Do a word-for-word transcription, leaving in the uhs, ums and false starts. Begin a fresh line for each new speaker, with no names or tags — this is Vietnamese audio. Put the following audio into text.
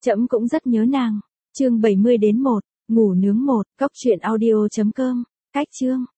Trẫm cũng rất nhớ nàng. Chương bảy mươi đến một, ngủ nướng một, cốc truyện audio chấm com. Cách chương